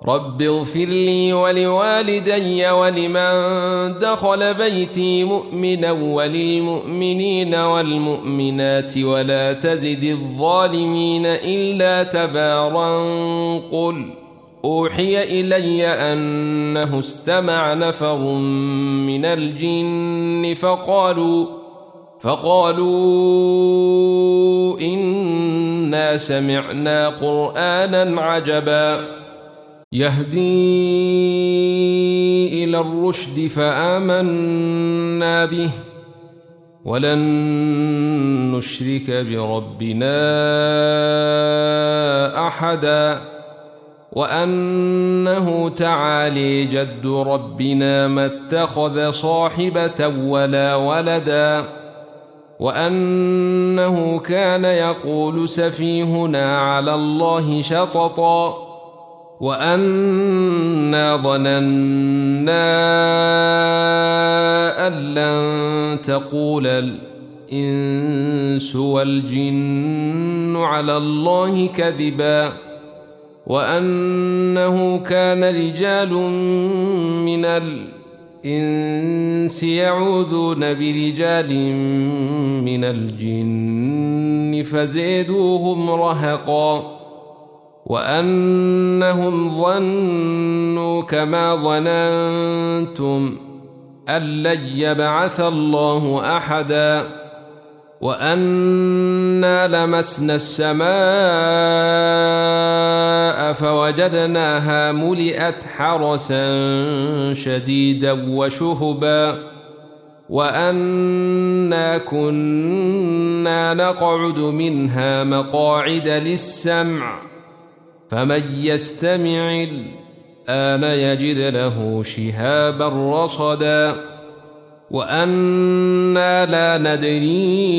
رب اغفر لي ولوالدي ولمن دخل بيتي مؤمنا وللمؤمنين والمؤمنات ولا تزد الظالمين إلا تبارا. قل أوحي إلي أنه استمع نفر من الجن فقالوا إنا سمعنا قرآنا عجبا يهدي إلى الرشد فآمنا به ولن نشرك بربنا أحدا وأنه تعالي جد ربنا ما اتخذ صاحبة ولا ولدا وأنه كان يقول سفيهنا على الله شططا وأنا ظننا أن لن تقول الإنس والجن على الله كذبا وأنه كان رجال من الإنس يعوذون برجال من الجن فزيدوهم رهقا وأنهم ظنوا كما ظننتم أن لن يبعث الله أحدا وأنا لمسنا السماء فوجدناها ملئت حرسا شديدا وشهبا وأنا كنا نقعد منها مقاعد للسمع فمن يستمع الآن يجد له شهابا رصدا وأنا لا ندري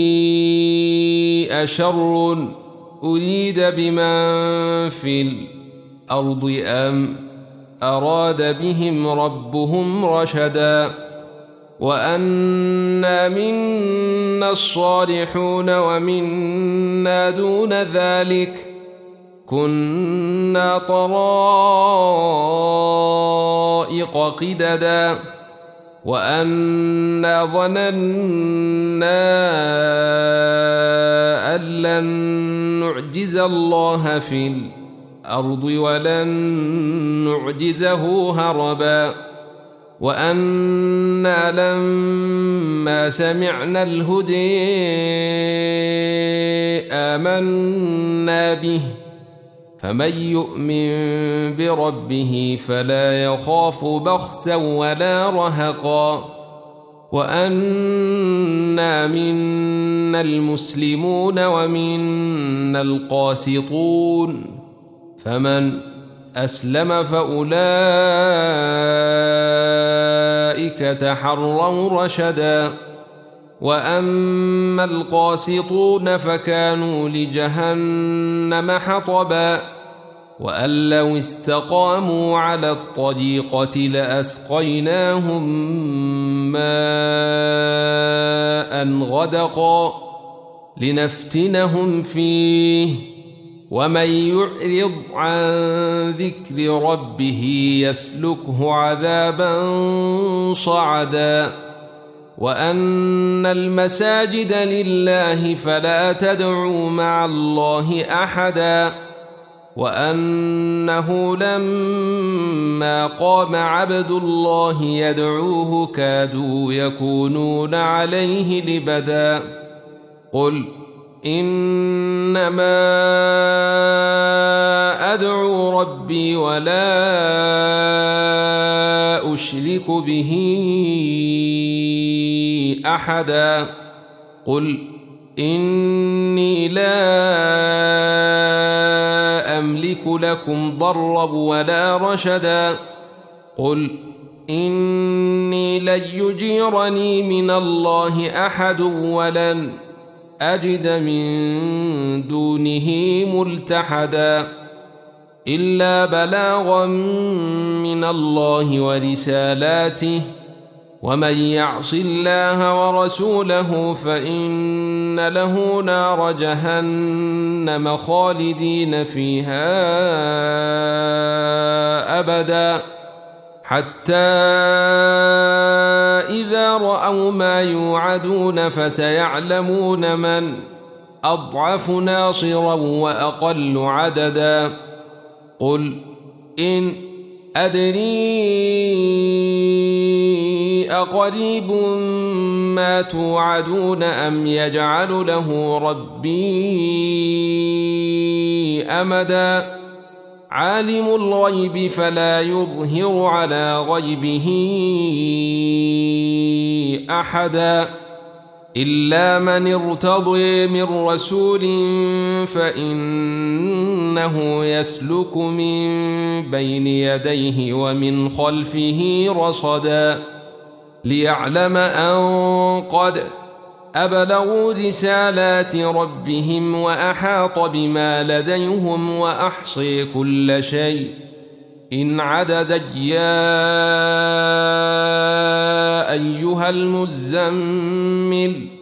أشر أريد بمن في الأرض أم أراد بهم ربهم رشدا وأنا منا الصالحون ومنا دون ذلك كنا طرائق قددا وأنا ظننا أن لن نعجز الله في الأرض ولن نعجزه هربا وأنا لما سمعنا الهدي آمنا به فمن يؤمن بربه فلا يخاف بخسا ولا رهقا وأنا منا المسلمون ومنا القاسطون فمن أسلم فأولئك تحروا رشدا وأما القاسطون فكانوا لجهنم حطبا وأن لو استقاموا على الطريقة لأسقيناهم ماء غدقا لنفتنهم فيه ومن يعرض عن ذكر ربه يسلكه عذابا صعدا وأن المساجد لله فلا تدعوا مع الله أحدا وأنه لما قام عبد الله يدعوه كادوا يكونون عليه لبدا قل إنما أدعو ربي ولا أشرك به أحدا قل إني لا أملك لكم ضرا ولا رشدا قل إني لن يجيرني من الله أحد ولن أجد من دونه ملتحدا إلا بلاغا من الله ورسالاته ومن يعص الله ورسوله فإن له نار جهنم خالدين فيها أبدا حتى إذا رأوا ما يوعدون فسيعلمون من أضعف ناصرا وأقل عددا قل إن أدري أقريب ما توعدون أم يجعل له ربي أمدا عالم الغيب فلا يظهر على غيبه أحدا إلا من ارتضي من رسول فإنه يسلك من بين يديه ومن خلفه رصدا ليعلم أن قد أبلغوا رسالات ربهم وأحاط بما لديهم وأحصي كل شيء إن عددا يا أيها المزمل